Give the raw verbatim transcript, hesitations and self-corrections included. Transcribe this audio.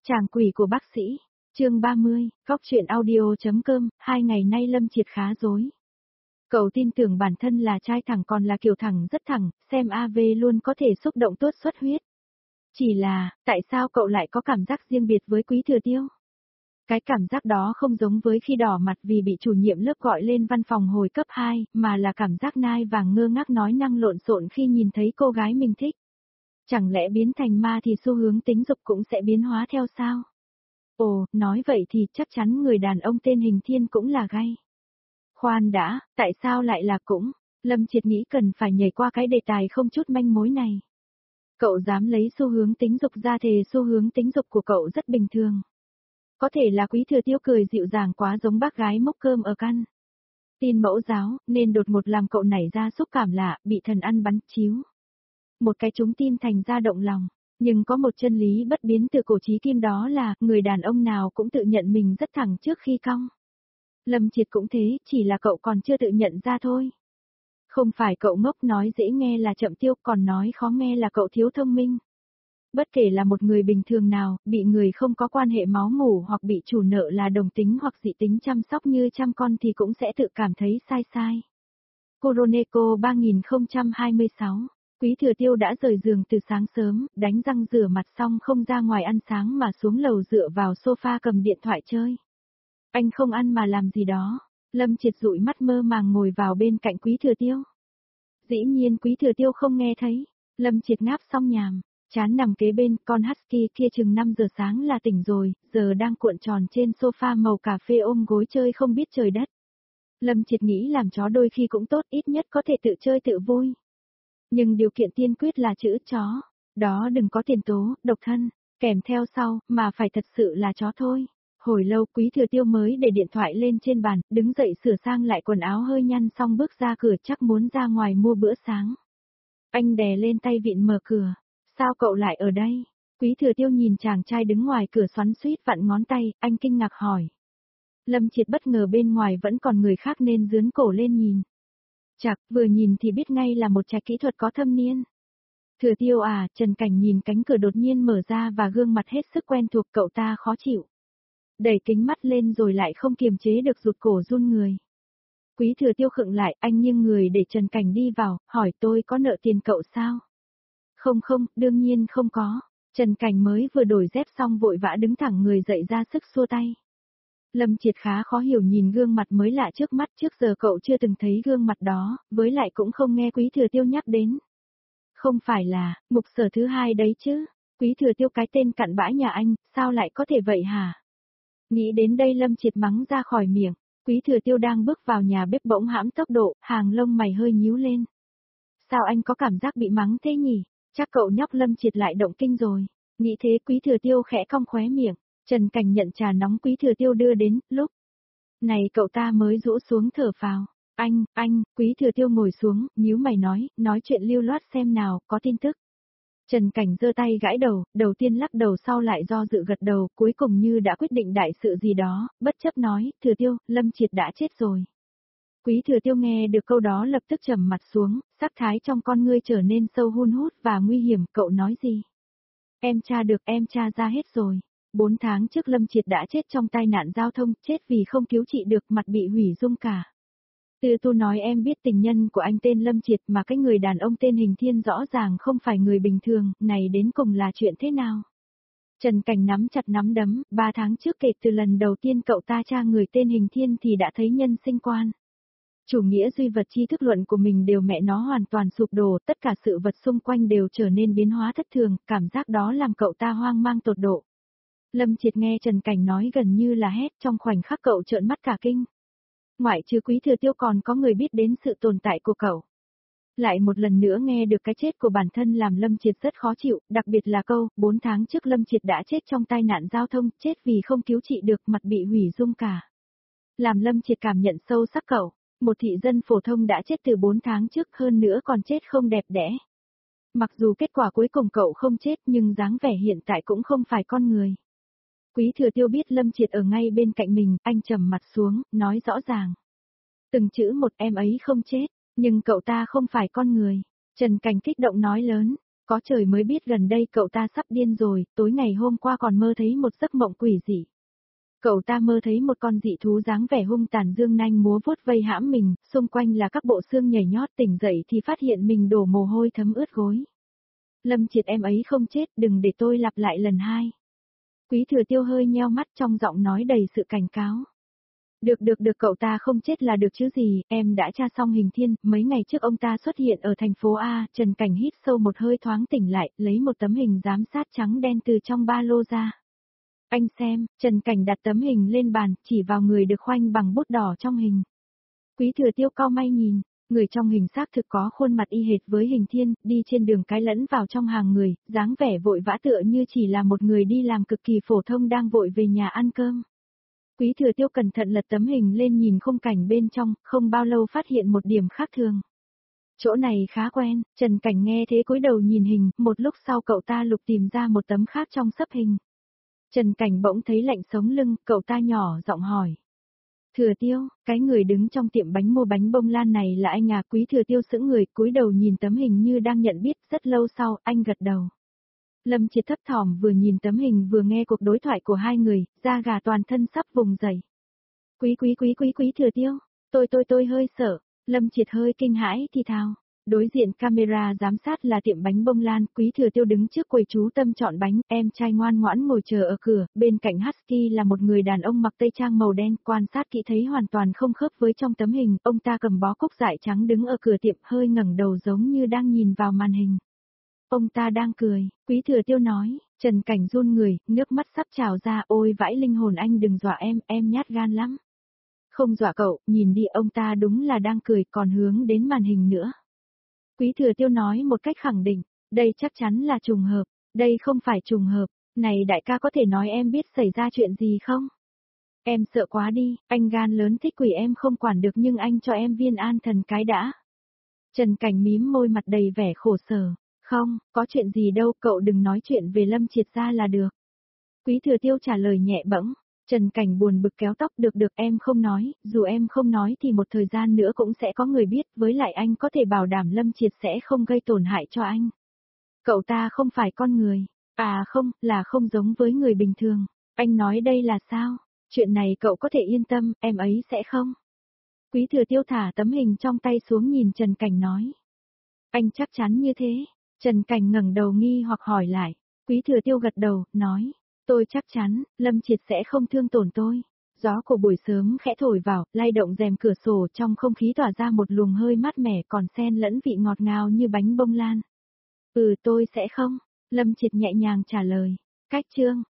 Chàng quỷ của bác sĩ, chương ba mươi, góc truyện audio.com, hai ngày nay Lâm Triệt khá rối. Cậu tin tưởng bản thân là trai thẳng còn là kiểu thẳng rất thẳng, xem a vê luôn có thể xúc động tuốt xuất huyết. Chỉ là, tại sao cậu lại có cảm giác riêng biệt với Quý Thừa Tiêu? Cái cảm giác đó không giống với khi đỏ mặt vì bị chủ nhiệm lớp gọi lên văn phòng hồi cấp hai, mà là cảm giác nai vàng ngơ ngác nói năng lộn xộn khi nhìn thấy cô gái mình thích. Chẳng lẽ biến thành ma thì xu hướng tính dục cũng sẽ biến hóa theo sao? Ồ, nói vậy thì chắc chắn người đàn ông tên Hình Thiên cũng là gay. Khoan đã, tại sao lại là cũng? Lâm Triệt nghĩ cần phải nhảy qua cái đề tài không chút manh mối này. Cậu dám lấy xu hướng tính dục ra thề xu hướng tính dục của cậu rất bình thường. Có thể là Quý Thừa Tiêu cười dịu dàng quá giống bác gái mốc cơm ở căn tin mẫu giáo, nên đột ngột làm cậu nảy ra xúc cảm lạ, bị thần ăn bắn chiếu. Một cái trúng tim thành ra động lòng, nhưng có một chân lý bất biến từ cổ chí kim đó là, người đàn ông nào cũng tự nhận mình rất thẳng trước khi cong. Lâm Triệt cũng thế, chỉ là cậu còn chưa tự nhận ra thôi. Không phải cậu ngốc nói dễ nghe là chậm tiêu, còn nói khó nghe là cậu thiếu thông minh. Bất kể là một người bình thường nào, bị người không có quan hệ máu mủ hoặc bị chủ nợ là đồng tính hoặc dị tính chăm sóc như chăm con thì cũng sẽ tự cảm thấy sai sai. Kuroneko ba không hai sáu. Quý Thừa Tiêu đã rời giường từ sáng sớm, đánh răng rửa mặt xong không ra ngoài ăn sáng mà xuống lầu dựa vào sofa cầm điện thoại chơi. Anh không ăn mà làm gì đó. Lâm Triệt dụi mắt mơ màng ngồi vào bên cạnh Quý Thừa Tiêu. Dĩ nhiên Quý Thừa Tiêu không nghe thấy. Lâm Triệt ngáp xong nhàm, chán nằm kế bên, con husky kia chừng năm giờ sáng là tỉnh rồi, giờ đang cuộn tròn trên sofa màu cà phê ôm gối chơi không biết trời đất. Lâm Triệt nghĩ làm chó đôi khi cũng tốt, ít nhất có thể tự chơi tự vui. Nhưng điều kiện tiên quyết là chữ chó, đó đừng có tiền tố, độc thân, kèm theo sau, mà phải thật sự là chó thôi. Hồi lâu Quý Thừa Tiêu mới để điện thoại lên trên bàn, đứng dậy sửa sang lại quần áo hơi nhăn xong bước ra cửa chắc muốn ra ngoài mua bữa sáng. Anh đè lên tay vịn mở cửa, sao cậu lại ở đây? Quý Thừa Tiêu nhìn chàng trai đứng ngoài cửa xoắn xuýt vặn ngón tay, anh kinh ngạc hỏi. Lâm Triệt bất ngờ bên ngoài vẫn còn người khác nên dướn cổ lên nhìn. Chạc, vừa nhìn thì biết ngay là một trai kỹ thuật có thâm niên. Thừa Tiêu à, Trần Cảnh nhìn cánh cửa đột nhiên mở ra và gương mặt hết sức quen thuộc cậu ta khó chịu. Đẩy kính mắt lên rồi lại không kiềm chế được rụt cổ run người. Quý Thừa Tiêu khựng lại, anh nghiêng người để Trần Cảnh đi vào, hỏi tôi có nợ tiền cậu sao? Không không, đương nhiên không có. Trần Cảnh mới vừa đổi dép xong vội vã đứng thẳng người dậy ra sức xua tay. Lâm Triệt khá khó hiểu nhìn gương mặt mới lạ trước mắt, trước giờ cậu chưa từng thấy gương mặt đó, với lại cũng không nghe Quý Thừa Tiêu nhắc đến. Không phải là, mục sở thứ hai đấy chứ, Quý Thừa Tiêu cái tên cặn bã nhà anh, sao lại có thể vậy hả? Nghĩ đến đây Lâm Triệt mắng ra khỏi miệng, Quý Thừa Tiêu đang bước vào nhà bếp bỗng hãm tốc độ, hàng lông mày hơi nhíu lên. Sao anh có cảm giác bị mắng thế nhỉ? Chắc cậu nhóc Lâm Triệt lại động kinh rồi. Nghĩ thế Quý Thừa Tiêu khẽ cong khóe miệng. Trần Cảnh nhận trà nóng Quý Thừa Tiêu đưa đến, lúc này cậu ta mới rũ xuống thở phào. Anh, anh, Quý Thừa Tiêu ngồi xuống, nhíu mày nói, nói chuyện lưu loát xem nào, có tin tức. Trần Cảnh giơ tay gãi đầu, đầu tiên lắc đầu sau lại do dự gật đầu, cuối cùng như đã quyết định đại sự gì đó, bất chấp nói, Thừa Tiêu, Lâm Triệt đã chết rồi. Quý Thừa Tiêu nghe được câu đó lập tức trầm mặt xuống, sắc thái trong con ngươi trở nên sâu hun hút và nguy hiểm, cậu nói gì? Em tra được, em tra ra hết rồi. Bốn tháng trước Lâm Triệt đã chết trong tai nạn giao thông, chết vì không cứu trị được, mặt bị hủy dung cả. Tư Tu nói em biết tình nhân của anh tên Lâm Triệt mà cái người đàn ông tên Hình Thiên rõ ràng không phải người bình thường, này đến cùng là chuyện thế nào? Trần Cảnh nắm chặt nắm đấm, ba tháng trước kể từ lần đầu tiên cậu ta tra người tên Hình Thiên thì đã thấy nhân sinh quan. Chủ nghĩa duy vật tri thức luận của mình đều mẹ nó hoàn toàn sụp đổ, tất cả sự vật xung quanh đều trở nên biến hóa thất thường, cảm giác đó làm cậu ta hoang mang tột độ. Lâm Triệt nghe Trần Cảnh nói gần như là hét, trong khoảnh khắc cậu trợn mắt cả kinh. Ngoại trừ Quý Thừa Tiêu còn có người biết đến sự tồn tại của cậu. Lại một lần nữa nghe được cái chết của bản thân làm Lâm Triệt rất khó chịu, đặc biệt là câu, bốn tháng trước Lâm Triệt đã chết trong tai nạn giao thông, chết vì không cứu trị được, mặt bị hủy dung cả. Làm Lâm Triệt cảm nhận sâu sắc cậu, một thị dân phổ thông đã chết từ bốn tháng trước, hơn nữa còn chết không đẹp đẽ. Mặc dù kết quả cuối cùng cậu không chết nhưng dáng vẻ hiện tại cũng không phải con người. Quý Thừa Tiêu biết Lâm Triệt ở ngay bên cạnh mình, anh trầm mặt xuống, nói rõ ràng. Từng chữ một, em ấy không chết, nhưng cậu ta không phải con người. Trần Cảnh kích động nói lớn, Có trời mới biết gần đây cậu ta sắp điên rồi, tối ngày hôm qua còn mơ thấy một giấc mộng quỷ dị. Cậu ta mơ thấy một con dị thú dáng vẻ hung tàn dương nanh múa vuốt vây hãm mình, xung quanh là các bộ xương nhảy nhót, tỉnh dậy thì phát hiện mình đổ mồ hôi thấm ướt gối. Lâm Triệt em ấy không chết, đừng để tôi lặp lại lần hai. Quý Thừa Tiêu hơi nheo mắt, trong giọng nói đầy sự cảnh cáo. Được được được, cậu ta không chết là được chứ gì, em đã tra xong hình thiên, mấy ngày trước ông ta xuất hiện ở thành phố A, Trần Cảnh hít sâu một hơi thoáng tỉnh lại, lấy một tấm hình giám sát trắng đen từ trong ba lô ra. Anh xem, Trần Cảnh đặt tấm hình lên bàn, chỉ vào người được khoanh bằng bút đỏ trong hình. Quý Thừa Tiêu cau may nhìn, người trong hình xác thực có khuôn mặt y hệt với hình thiên, đi trên đường cái lẫn vào trong hàng người, dáng vẻ vội vã tựa như chỉ là một người đi làm cực kỳ phổ thông đang vội về nhà ăn cơm. Quý Thừa Tiêu cẩn thận lật tấm hình lên nhìn khung cảnh bên trong, không bao lâu phát hiện một điểm khác thường. Chỗ này khá quen, Trần Cảnh nghe thế cúi đầu nhìn hình, một lúc sau cậu ta lục tìm ra một tấm khác trong sấp hình. Trần Cảnh bỗng thấy lạnh sống lưng, cậu ta nhỏ giọng hỏi. Thừa Tiêu, cái người đứng trong tiệm bánh mua bánh bông lan này là anh à? Quý Thừa Tiêu sững người, cúi đầu nhìn tấm hình như đang nhận biết, rất lâu sau, anh gật đầu. Lâm Triệt thấp thỏm vừa nhìn tấm hình vừa nghe cuộc đối thoại của hai người, da gà toàn thân sắp vùng dậy. Quý quý quý quý quý Thừa Tiêu, tôi tôi tôi hơi sợ, Lâm Triệt hơi kinh hãi thì thào. Đối diện camera giám sát là tiệm bánh bông lan, Quý Thừa Tiêu đứng trước quầy chú tâm chọn bánh, em trai ngoan ngoãn ngồi chờ ở cửa, bên cạnh Husky là một người đàn ông mặc tây trang màu đen, quan sát kỹ thấy hoàn toàn không khớp với trong tấm hình, ông ta cầm bó cúc dại trắng đứng ở cửa tiệm hơi ngẩng đầu giống như đang nhìn vào màn hình. Ông ta đang cười, Quý Thừa Tiêu nói, Trần Cảnh run người, nước mắt sắp trào ra, ôi vãi linh hồn anh đừng dọa em, em nhát gan lắm. Không dọa cậu, nhìn đi ông ta đúng là đang cười còn hướng đến màn hình nữa. Quý Thừa Tiêu nói một cách khẳng định, đây chắc chắn là trùng hợp, đây không phải trùng hợp, này đại ca có thể nói em biết xảy ra chuyện gì không? Em sợ quá đi, anh gan lớn thích quỷ em không quản được nhưng anh cho em viên an thần cái đã. Trần Cảnh mím môi mặt đầy vẻ khổ sở, không, có chuyện gì đâu, cậu đừng nói chuyện về Lâm Triệt ra là được. Quý Thừa Tiêu trả lời nhẹ bẫng. Trần Cảnh buồn bực kéo tóc, được được em không nói, dù em không nói thì một thời gian nữa cũng sẽ có người biết, với lại anh có thể bảo đảm Lâm Triệt sẽ không gây tổn hại cho anh. Cậu ta không phải con người, à không, là không giống với người bình thường, anh nói đây là sao, chuyện này cậu có thể yên tâm, em ấy sẽ không. Quý Thừa Tiêu thả tấm hình trong tay xuống nhìn Trần Cảnh nói. Anh chắc chắn như thế, Trần Cảnh ngẩng đầu nghi hoặc hỏi lại, Quý Thừa Tiêu gật đầu, nói. Tôi chắc chắn, Lâm Triệt sẽ không thương tổn tôi. Gió của buổi sớm khẽ thổi vào, lay động rèm cửa sổ trong không khí tỏa ra một luồng hơi mát mẻ còn xen lẫn vị ngọt ngào như bánh bông lan. Ừ tôi sẽ không, Lâm Triệt nhẹ nhàng trả lời. Cách chương.